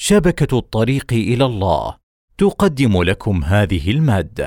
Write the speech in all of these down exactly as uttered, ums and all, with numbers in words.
شبكة الطريق إلى الله تقدم لكم هذه المادة.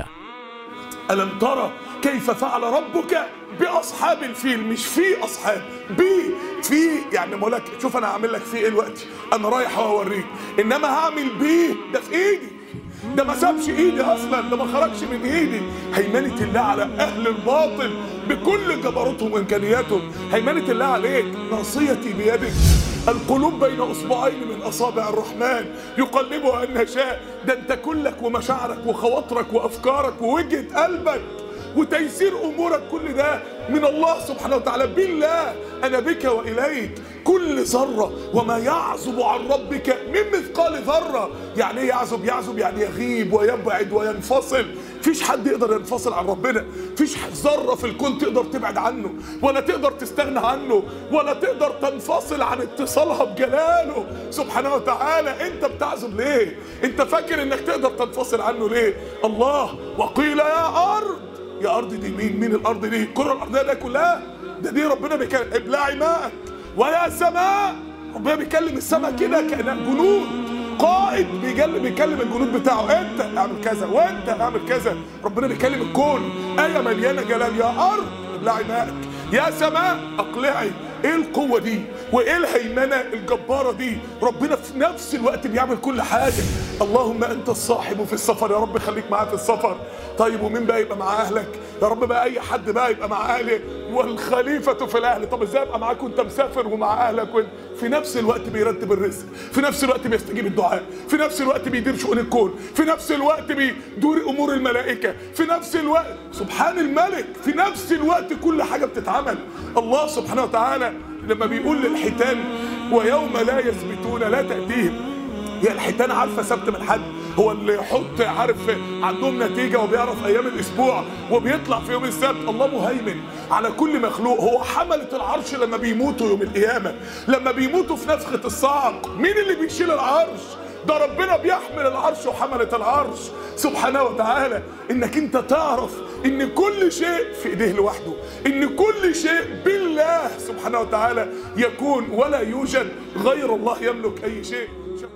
ألم ترى كيف فعل ربك بأصحاب الفيل؟ مش في أصحاب، بي في يعني مولك. شوف أنا هعمل لك فيه إيه دلوقتي، أنا رايح أوريك، إنما هعمل بيه ده في إيدي، ده ما سابش إيدي أصلا، ده ما خرجش من إيدي. هيمنة الله على أهل الباطل بكل جبروتهم وإمكانياتهم. هيمنة الله عليك، ناصيتي بيدك، القلوب بين اصبعين من اصابع الرحمن يقلبها ان شاء. ده انت كلك ومشاعرك وخواطرك وافكارك ووجهة قلبك وتيسير امورك كل ده من الله سبحانه وتعالى. بالله انا بك واليك. كل ذره وما يعزب عن ربك من مثقال ذره. يعني ايه يعزب؟ يعزب يعني يغيب ويبعد وينفصل. مفيش حد يقدر ينفصل عن ربنا، مفيش ذره في الكون تقدر تبعد عنه، ولا تقدر تستغنى عنه، ولا تقدر تنفصل عن اتصالها بجلاله سبحانه وتعالى. انت بتعزب ليه؟ انت فاكر انك تقدر تنفصل عنه ليه؟ الله وقيل يا ارض، يا ارض دي مين؟ مين الارض دي؟ الكره الارضيه دي كلها، ده دي ربنا بيكلم ابلعي ماءك. ويا سماء، ربنا بيكلم السماء كده كأنها جنود، قائد بيجل بيكلم الجنود بتاعه، انت اعمل كذا وانت اعمل كذا. ربنا بيكلم الكون، آية مليانة جلال. يا أرض ابلعي ماءك، يا سماء اقلعي. ايه القوة دي وايه الهيمنة الجبارة دي؟ ربنا في نفس الوقت بيعمل كل حاجة. اللهم انت الصاحب في السفر، يا رب خليك معاه في السفر. طيب ومين بقى يبقى مع اهلك؟ يا رب بقى اي حد بقى يبقى مع اهله، والخليفة في الاهل. طب ازاي ابقى معاك وانت مسافر ومع اهلك وانت في نفس الوقت بيرتب الرزق، في نفس الوقت بيستجيب الدعاء، في نفس الوقت بيدير شؤون الكون، في نفس الوقت بيدور امور الملائكة، في نفس الوقت سبحان الملك، في نفس الوقت كل حاجة بتتعمل. الله سبحانه وتعالى لما بيقول للحيتان ويوم لا يثبتون لا تأتيهم، هي الحيتان عارفه سبت من حد؟ هو اللي يحط عارف عندهم نتيجه وبيعرف ايام الاسبوع وبيطلع في يوم السبت. الله مهيمن على كل مخلوق. هو حمله العرش لما بيموتوا يوم القيامه، لما بيموتوا في نفخه الصعق، مين اللي بيشيل العرش؟ ده ربنا بيحمل العرش وحمله العرش سبحانه وتعالى. انك انت تعرف ان كل شيء في ايديه لوحده، ان كل شيء بالله سبحانه وتعالى يكون، ولا يوجد غير الله يملك اي شيء.